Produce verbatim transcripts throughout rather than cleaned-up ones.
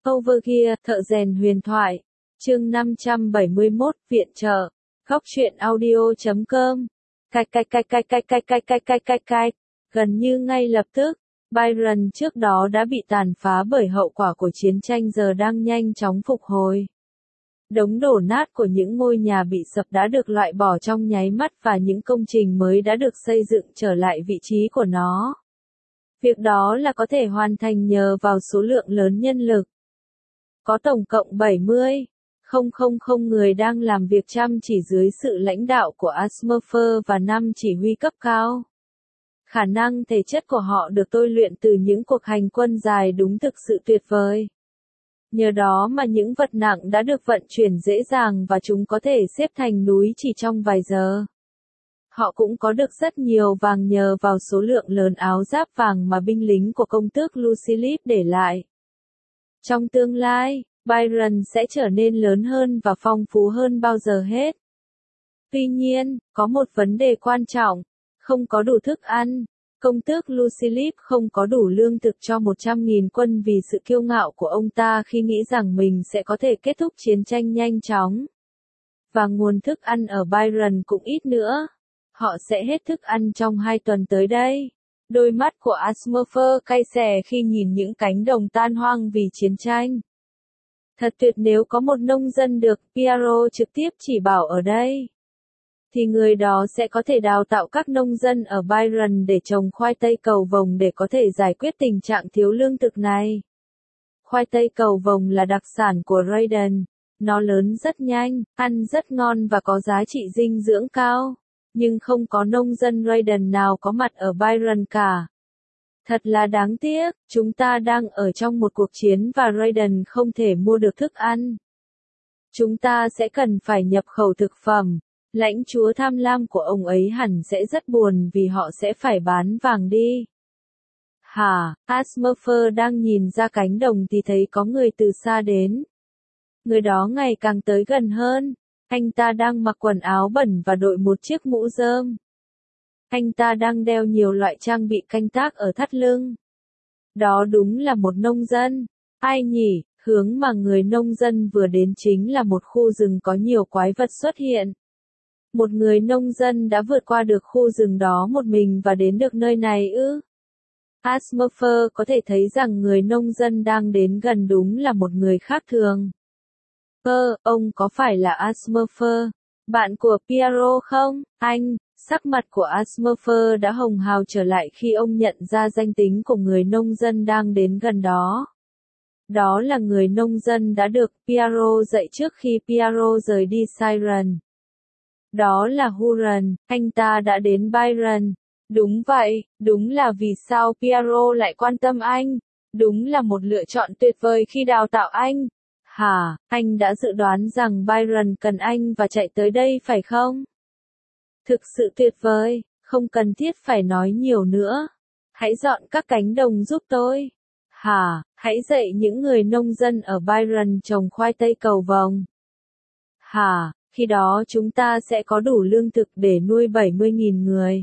Overgear, thợ rèn huyền thoại. Chương năm trăm bảy mươi mốt, viện trợ. Góc truyện audio chấm com. Cạch cạch cạch cạch cạch cạch cạch cạch cạch cạch cạch. Gần như ngay lập tức, Byron trước đó đã bị tàn phá bởi hậu quả của chiến tranh giờ đang nhanh chóng phục hồi. Đống đổ nát của những ngôi nhà bị sập đã được loại bỏ trong nháy mắt và những công trình mới đã được xây dựng trở lại vị trí của nó. Việc đó là có thể hoàn thành nhờ vào số lượng lớn nhân lực. Có tổng cộng bảy mươi nghìn người đang làm việc chăm chỉ dưới sự lãnh đạo của Asmurfer và năm chỉ huy cấp cao. Khả năng thể chất của họ được tôi luyện từ những cuộc hành quân dài đúng thực sự tuyệt vời. Nhờ đó mà những vật nặng đã được vận chuyển dễ dàng và chúng có thể xếp thành núi chỉ trong vài giờ. Họ cũng có được rất nhiều vàng nhờ vào số lượng lớn áo giáp vàng mà binh lính của công tước Lucilius để lại. Trong tương lai, Byron sẽ trở nên lớn hơn và phong phú hơn bao giờ hết. Tuy nhiên, có một vấn đề quan trọng, không có đủ thức ăn. Công tước Lucilius không có đủ lương thực cho một trăm nghìn quân vì sự kiêu ngạo của ông ta khi nghĩ rằng mình sẽ có thể kết thúc chiến tranh nhanh chóng. Và nguồn thức ăn ở Byron cũng ít nữa. Họ sẽ hết thức ăn trong hai tuần tới đây. Đôi mắt của Asmurfer cay xè khi nhìn những cánh đồng tan hoang vì chiến tranh. Thật tuyệt nếu có một nông dân được Piero trực tiếp chỉ bảo ở đây. Thì người đó sẽ có thể đào tạo các nông dân ở Byron để trồng khoai tây cầu vồng để có thể giải quyết tình trạng thiếu lương thực này. Khoai tây cầu vồng là đặc sản của Raiden. Nó lớn rất nhanh, ăn rất ngon và có giá trị dinh dưỡng cao. Nhưng không có nông dân Raiden nào có mặt ở Byron cả. Thật là đáng tiếc, chúng ta đang ở trong một cuộc chiến và Raiden không thể mua được thức ăn. Chúng ta sẽ cần phải nhập khẩu thực phẩm. Lãnh chúa tham lam của ông ấy hẳn sẽ rất buồn vì họ sẽ phải bán vàng đi. Hả, Asmurfer đang nhìn ra cánh đồng thì thấy có người từ xa đến. Người đó ngày càng tới gần hơn. Anh ta đang mặc quần áo bẩn và đội một chiếc mũ rơm. Anh ta đang đeo nhiều loại trang bị canh tác ở thắt lưng. Đó đúng là một nông dân. Ai nhỉ, hướng mà người nông dân vừa đến chính là một khu rừng có nhiều quái vật xuất hiện. Một người nông dân đã vượt qua được khu rừng đó một mình và đến được nơi này ư? Asmurfer có thể thấy rằng người nông dân đang đến gần đúng là một người khác thường. Ơ, ông có phải là Asmurfer, bạn của Piero không? Anh, sắc mặt của Asmurfer đã hồng hào trở lại khi ông nhận ra danh tính của người nông dân đang đến gần đó. Đó là người nông dân đã được Piero dạy trước khi Piero rời đi Siren. Đó là Huron, anh ta đã đến Byron. Đúng vậy, đúng là vì sao Piero lại quan tâm anh. Đúng là một lựa chọn tuyệt vời khi đào tạo anh. Hả, anh đã dự đoán rằng Byron cần anh và chạy tới đây phải không? Thực sự tuyệt vời, không cần thiết phải nói nhiều nữa. Hãy dọn các cánh đồng giúp tôi. Hả, hãy dạy những người nông dân ở Byron trồng khoai tây cầu vồng. Hả, khi đó chúng ta sẽ có đủ lương thực để nuôi bảy mươi nghìn người.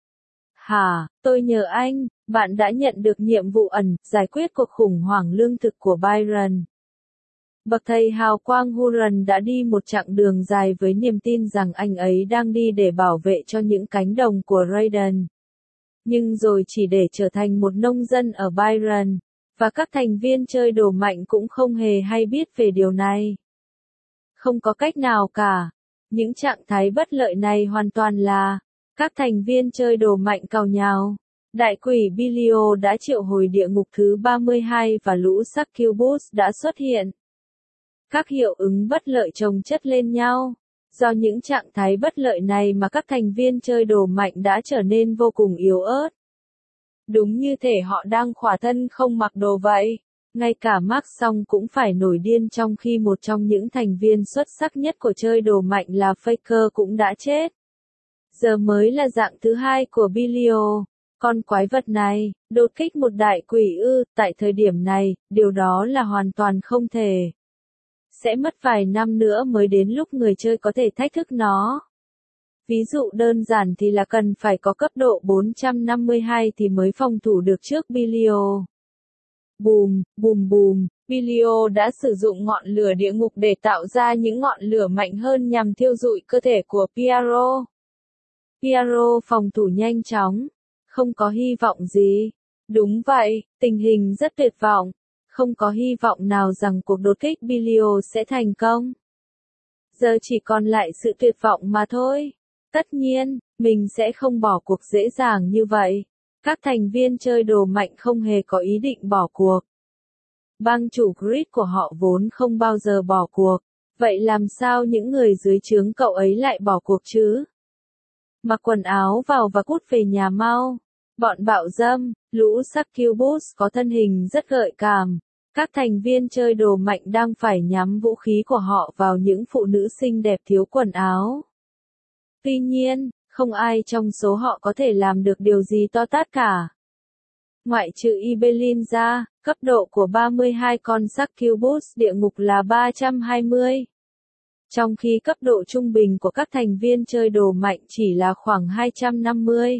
Hả, tôi nhờ anh, bạn đã nhận được nhiệm vụ ẩn, giải quyết cuộc khủng hoảng lương thực của Byron. Bậc thầy hào quang Huron đã đi một chặng đường dài với niềm tin rằng anh ấy đang đi để bảo vệ cho những cánh đồng của Raiden. Nhưng rồi chỉ để trở thành một nông dân ở Byron, và các thành viên chơi đồ mạnh cũng không hề hay biết về điều này. Không có cách nào cả. Những trạng thái bất lợi này hoàn toàn là các thành viên chơi đồ mạnh cào nhào. Đại quỷ Bilio đã triệu hồi địa ngục thứ ba mươi hai và lũ Succubus đã xuất hiện. Các hiệu ứng bất lợi chồng chất lên nhau. Do những trạng thái bất lợi này mà các thành viên chơi đồ mạnh đã trở nên vô cùng yếu ớt. Đúng như thể họ đang khỏa thân không mặc đồ vậy. Ngay cả Mark Song cũng phải nổi điên trong khi một trong những thành viên xuất sắc nhất của chơi đồ mạnh là Faker cũng đã chết. Giờ mới là dạng thứ hai của Bilio. Con quái vật này, đột kích một đại quỷ ư, tại thời điểm này, điều đó là hoàn toàn không thể. Sẽ mất vài năm nữa mới đến lúc người chơi có thể thách thức nó. Ví dụ đơn giản thì là cần phải có cấp độ bốn trăm năm mươi hai thì mới phòng thủ được trước Bilio. Bùm, bùm bùm, Belial đã sử dụng ngọn lửa địa ngục để tạo ra những ngọn lửa mạnh hơn nhằm thiêu rụi cơ thể của Piero. Piero phòng thủ nhanh chóng. Không có hy vọng gì. Đúng vậy, tình hình rất tuyệt vọng. Không có hy vọng nào rằng cuộc đột kích Belial sẽ thành công. Giờ chỉ còn lại sự tuyệt vọng mà thôi. Tất nhiên, mình sẽ không bỏ cuộc dễ dàng như vậy. Các thành viên chơi đồ mạnh không hề có ý định bỏ cuộc. Bang chủ Grid của họ vốn không bao giờ bỏ cuộc. Vậy làm sao những người dưới trướng cậu ấy lại bỏ cuộc chứ? Mặc quần áo vào và cút về nhà mau. Bọn bạo dâm, lũ Succubus có thân hình rất gợi cảm. Các thành viên chơi đồ mạnh đang phải nhắm vũ khí của họ vào những phụ nữ xinh đẹp thiếu quần áo. Tuy nhiên, không ai trong số họ có thể làm được điều gì to tát cả. Ngoại trừ Ibelin ra, cấp độ của ba mươi hai con Succubus địa ngục là ba trăm hai mươi. Trong khi cấp độ trung bình của các thành viên chơi đồ mạnh chỉ là khoảng hai trăm năm mươi.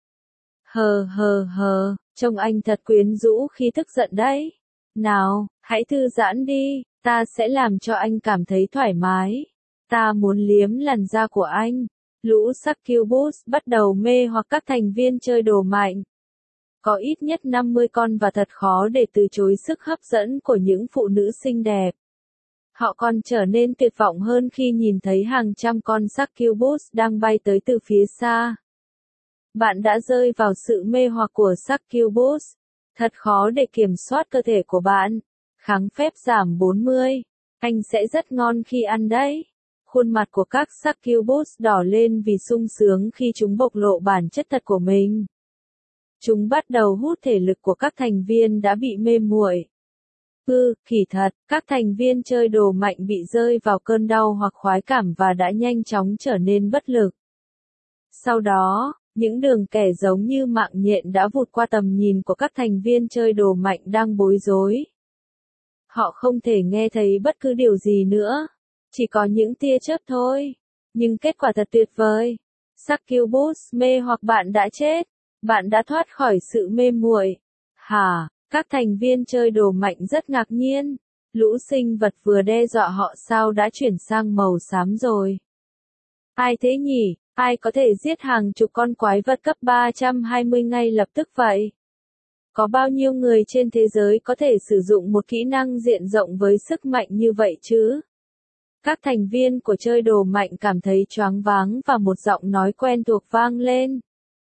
Hờ hờ hờ, trông anh thật quyến rũ khi tức giận đấy. Nào, hãy thư giãn đi, ta sẽ làm cho anh cảm thấy thoải mái. Ta muốn liếm làn da của anh. Lũ Succubus bắt đầu mê hoặc các thành viên chơi đồ mạnh. Có ít nhất năm mươi con và thật khó để từ chối sức hấp dẫn của những phụ nữ xinh đẹp. Họ còn trở nên tuyệt vọng hơn khi nhìn thấy hàng trăm con Succubus đang bay tới từ phía xa. Bạn đã rơi vào sự mê hoặc của Succubus. Thật khó để kiểm soát cơ thể của bạn. Kháng phép giảm bốn mươi. Anh sẽ rất ngon khi ăn đấy. Khuôn mặt của các Succubus đỏ lên vì sung sướng khi chúng bộc lộ bản chất thật của mình. Chúng bắt đầu hút thể lực của các thành viên đã bị mê muội. Ừ, kỳ thật, các thành viên chơi đồ mạnh bị rơi vào cơn đau hoặc khoái cảm và đã nhanh chóng trở nên bất lực. Sau đó, những đường kẻ giống như mạng nhện đã vụt qua tầm nhìn của các thành viên chơi đồ mạnh đang bối rối. Họ không thể nghe thấy bất cứ điều gì nữa. Chỉ có những tia chớp thôi. Nhưng kết quả thật tuyệt vời. Succubus mê hoặc bạn đã chết. Bạn đã thoát khỏi sự mê muội. Hả? Các thành viên chơi đồ mạnh rất ngạc nhiên. Lũ sinh vật vừa đe dọa họ sao đã chuyển sang màu xám rồi. Ai thế nhỉ? Ai có thể giết hàng chục con quái vật cấp ba trăm hai mươi ngay lập tức vậy? Có bao nhiêu người trên thế giới có thể sử dụng một kỹ năng diện rộng với sức mạnh như vậy chứ? Các thành viên của chơi đồ mạnh cảm thấy choáng váng và một giọng nói quen thuộc vang lên.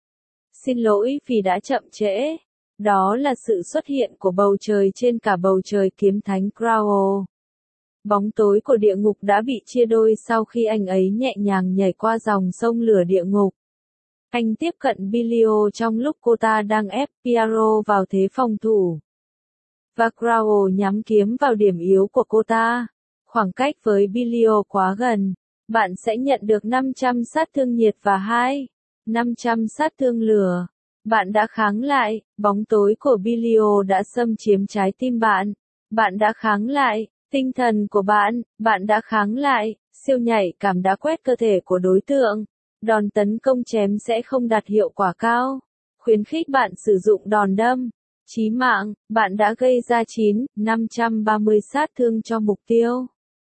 Xin lỗi vì đã chậm trễ. Đó là sự xuất hiện của bầu trời trên cả bầu trời kiếm thánh Crow. Bóng tối của địa ngục đã bị chia đôi sau khi anh ấy nhẹ nhàng nhảy qua dòng sông lửa địa ngục. Anh tiếp cận Belial trong lúc cô ta đang ép Piero vào thế phòng thủ. Và Crow nhắm kiếm vào điểm yếu của cô ta. Khoảng cách với Belial quá gần. Bạn sẽ nhận được năm trăm sát thương nhiệt và hai. năm trăm sát thương lửa. Bạn đã kháng lại, bóng tối của Belial đã xâm chiếm trái tim bạn. Bạn đã kháng lại, tinh thần của bạn, bạn đã kháng lại, siêu nhảy cảm đã quét cơ thể của đối tượng. Đòn tấn công chém sẽ không đạt hiệu quả cao. Khuyến khích bạn sử dụng đòn đâm. Chí mạng, bạn đã gây ra chín, năm trăm ba mươi sát thương cho mục tiêu.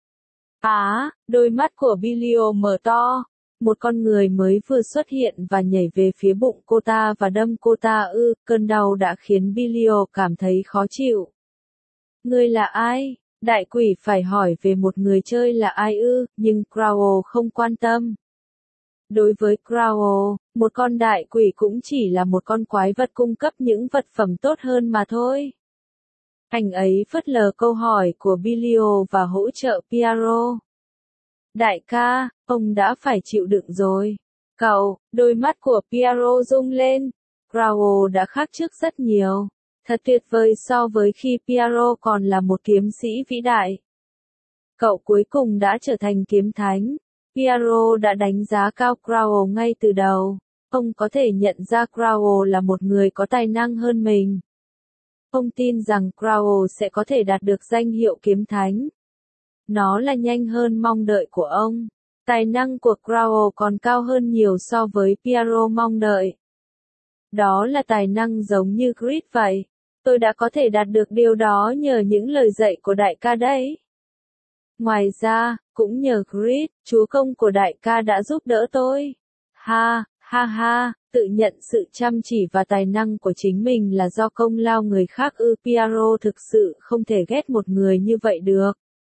Á, đôi mắt của Belial mở to. Một con người mới vừa xuất hiện và nhảy về phía bụng cô ta và đâm cô ta ư, cơn đau đã khiến Belial cảm thấy khó chịu. Ngươi là ai? Đại quỷ phải hỏi về một người chơi là ai ư, nhưng Crow không quan tâm. Đối với Crow, một con đại quỷ cũng chỉ là một con quái vật cung cấp những vật phẩm tốt hơn mà thôi. Anh ấy phớt lờ câu hỏi của Belial và hỗ trợ Piero. Đại ca, ông đã phải chịu đựng rồi. Cậu, đôi mắt của Piero rung lên. Crow đã khác trước rất nhiều. Thật tuyệt vời so với khi Piero còn là một kiếm sĩ vĩ đại. Cậu cuối cùng đã trở thành kiếm thánh. Piero đã đánh giá cao Crow ngay từ đầu. Ông có thể nhận ra Crow là một người có tài năng hơn mình. Ông tin rằng Crow sẽ có thể đạt được danh hiệu kiếm thánh. Nó là nhanh hơn mong đợi của ông. Tài năng của Crow còn cao hơn nhiều so với Piero mong đợi. Đó là tài năng giống như Grid vậy. Tôi đã có thể đạt được điều đó nhờ những lời dạy của đại ca đấy. Ngoài ra, cũng nhờ Grid, chúa công của đại ca đã giúp đỡ tôi. Ha, ha ha, tự nhận sự chăm chỉ và tài năng của chính mình là do công lao người khác ư? Piero thực sự không thể ghét một người như vậy được.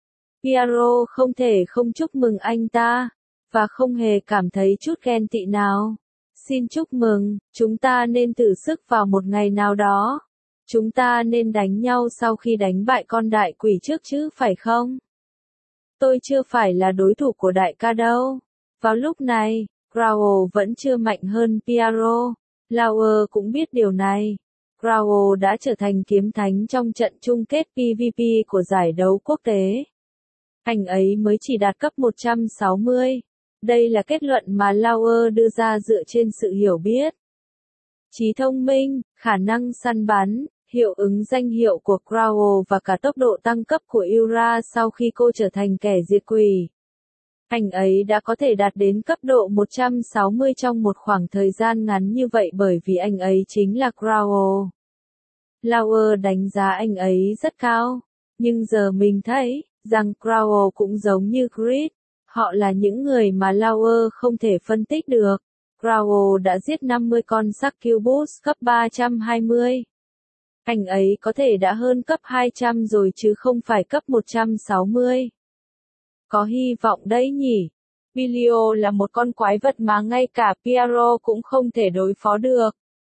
Piero không thể không chúc mừng anh ta, và không hề cảm thấy chút ghen tị nào. Xin chúc mừng, chúng ta nên thử sức vào một ngày nào đó. Chúng ta nên đánh nhau sau khi đánh bại con đại quỷ trước chứ phải không? Tôi chưa phải là đối thủ của đại ca đâu. Vào lúc này, Growl vẫn chưa mạnh hơn Piero. Lauer cũng biết điều này. Growl đã trở thành kiếm thánh trong trận chung kết pê vê pê của giải đấu quốc tế. Anh ấy mới chỉ đạt cấp một trăm sáu mươi. Đây là kết luận mà Lauer đưa ra dựa trên sự hiểu biết, trí thông minh, khả năng săn bắn, hiệu ứng danh hiệu của Growl và cả tốc độ tăng cấp của Ura sau khi cô trở thành kẻ diệt quỷ. Anh ấy đã có thể đạt đến cấp độ một trăm sáu mươi trong một khoảng thời gian ngắn như vậy bởi vì anh ấy chính là Growl. Lauer đánh giá anh ấy rất cao, nhưng giờ mình thấy rằng Growl cũng giống như Grid. Họ là những người mà Lauer không thể phân tích được. Growl đã giết năm mươi con Succubus cấp ba trăm hai mươi. Anh ấy có thể đã hơn cấp hai trăm rồi chứ không phải cấp một trăm sáu mươi. Có hy vọng đấy nhỉ. Bilio là một con quái vật mà ngay cả Piero cũng không thể đối phó được.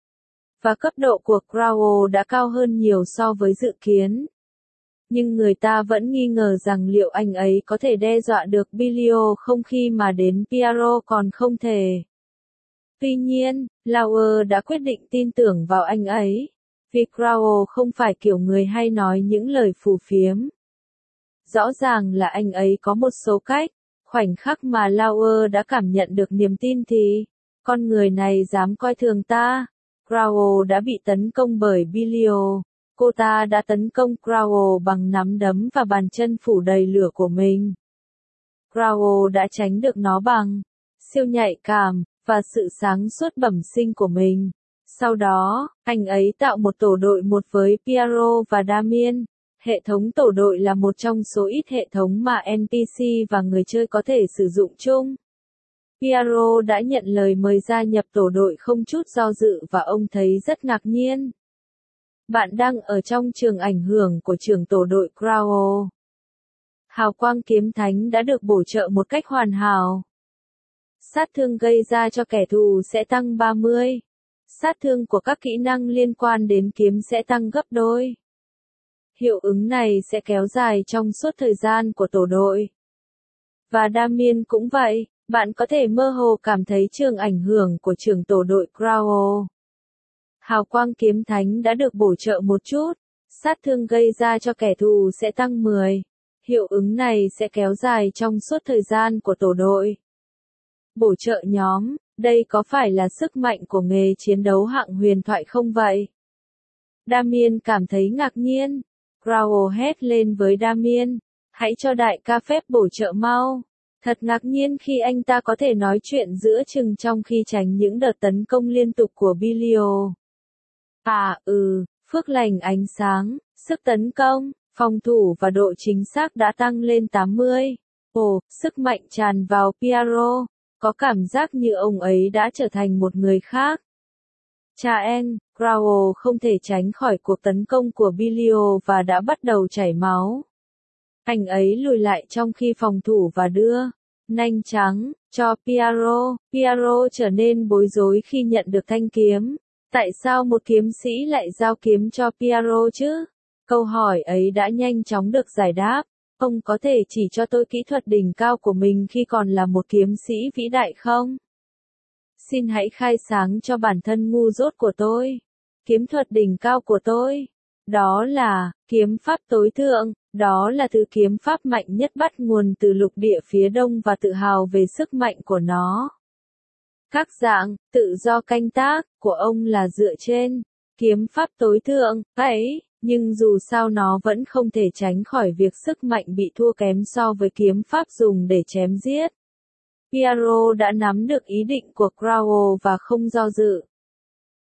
Và cấp độ của Growl đã cao hơn nhiều so với dự kiến. Nhưng người ta vẫn nghi ngờ rằng liệu anh ấy có thể đe dọa được Bilio không khi mà đến Piero còn không thể. Tuy nhiên, Lauer đã quyết định tin tưởng vào anh ấy. Vì Growl không phải kiểu người hay nói những lời phù phiếm. Rõ ràng là anh ấy có một số cách. Khoảnh khắc mà Lauer đã cảm nhận được niềm tin thì, con người này dám coi thường ta. Growl đã bị tấn công bởi Bilio. Cô ta đã tấn công Growl bằng nắm đấm và bàn chân phủ đầy lửa của mình. Growl đã tránh được nó bằng siêu nhạy cảm và sự sáng suốt bẩm sinh của mình. Sau đó, anh ấy tạo một tổ đội một với Piero và Damien. Hệ thống tổ đội là một trong số ít hệ thống mà en pê xê và người chơi có thể sử dụng chung. Piero đã nhận lời mời gia nhập tổ đội không chút do dự và ông thấy rất ngạc nhiên. Bạn đang ở trong trường ảnh hưởng của trưởng tổ đội Growl. Hào quang kiếm thánh đã được bổ trợ một cách hoàn hảo. Sát thương gây ra cho kẻ thù sẽ tăng ba mươi. Sát thương của các kỹ năng liên quan đến kiếm sẽ tăng gấp đôi. Hiệu ứng này sẽ kéo dài trong suốt thời gian của tổ đội. Và Damien cũng vậy, bạn có thể mơ hồ cảm thấy trường ảnh hưởng của trưởng tổ đội Growl. Hào quang kiếm thánh đã được bổ trợ một chút. Sát thương gây ra cho kẻ thù sẽ tăng mười. Hiệu ứng này sẽ kéo dài trong suốt thời gian của tổ đội. Bổ trợ nhóm, đây có phải là sức mạnh của nghề chiến đấu hạng huyền thoại không vậy? Damien cảm thấy ngạc nhiên. Growl hét lên với Damien, hãy cho đại ca phép bổ trợ mau. Thật ngạc nhiên khi anh ta có thể nói chuyện giữa chừng trong khi tránh những đợt tấn công liên tục của Bilio. À, ừ, phước lành ánh sáng, sức tấn công, phòng thủ và độ chính xác đã tăng lên tám mươi. Ồ, sức mạnh tràn vào Piero, có cảm giác như ông ấy đã trở thành một người khác. Cha en, Growl không thể tránh khỏi cuộc tấn công của Bilio và đã bắt đầu chảy máu. Anh ấy lùi lại trong khi phòng thủ và đưa nanh trắng cho Piero. Piero trở nên bối rối khi nhận được thanh kiếm. Tại sao một kiếm sĩ lại giao kiếm cho Piero chứ? Câu hỏi ấy đã nhanh chóng được giải đáp. Ông có thể chỉ cho tôi kỹ thuật đỉnh cao của mình khi còn là một kiếm sĩ vĩ đại không? Xin hãy khai sáng cho bản thân ngu dốt của tôi. Kiếm thuật đỉnh cao của tôi. Đó là, kiếm pháp tối thượng. Đó là thứ kiếm pháp mạnh nhất bắt nguồn từ lục địa phía đông và tự hào về sức mạnh của nó. Các dạng, tự do canh tác, của ông là dựa trên kiếm pháp tối thượng, ấy, nhưng dù sao nó vẫn không thể tránh khỏi việc sức mạnh bị thua kém so với kiếm pháp dùng để chém giết. Piero đã nắm được ý định của Growl và không do dự.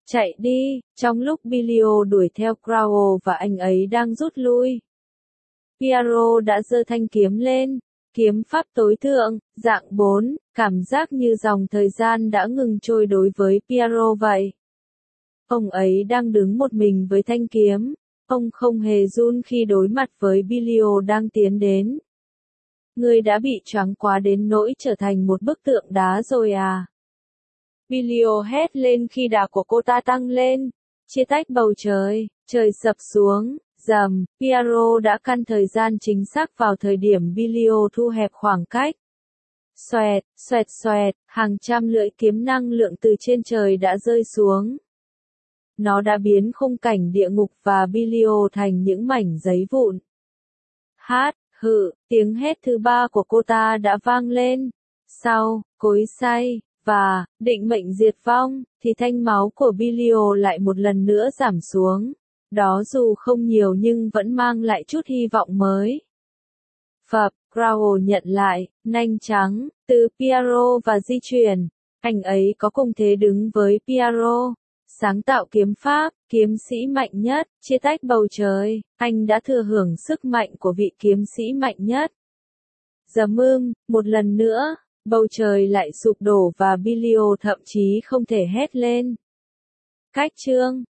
chạy đi, trong lúc Bilio đuổi theo Crowell và anh ấy đang rút lui. Piero đã giơ thanh kiếm lên, kiếm pháp tối thượng, dạng bốn, cảm giác như dòng thời gian đã ngừng trôi đối với Piero vậy. Ông ấy đang đứng một mình với thanh kiếm, ông không hề run khi đối mặt với Bilio đang tiến đến. Ngươi đã bị choáng quá đến nỗi trở thành một bức tượng đá rồi à? Bilio hét lên khi đà của cô ta tăng lên, chia tách bầu trời, trời sập xuống, rầm, Piero đã căn thời gian chính xác vào thời điểm Bilio thu hẹp khoảng cách. Xoẹt, xoẹt xoẹt, hàng trăm lưỡi kiếm năng lượng từ trên trời đã rơi xuống. Nó đã biến khung cảnh địa ngục và Bilio thành những mảnh giấy vụn. Hát, hự, tiếng hét thứ ba của cô ta đã vang lên. Sau, cối xay, và, định mệnh diệt vong, thì thanh máu của Bilio lại một lần nữa giảm xuống. Đó dù không nhiều nhưng vẫn mang lại chút hy vọng mới. Phập, Crowell nhận lại, nanh trắng, từ Piero và di chuyển. Anh ấy có cùng thế đứng với Piero. Sáng tạo kiếm pháp, kiếm sĩ mạnh nhất, chia tách bầu trời, anh đã thừa hưởng sức mạnh của vị kiếm sĩ mạnh nhất. Dầm ưm, một lần nữa, bầu trời lại sụp đổ và Bilio thậm chí không thể hét lên. Cách chương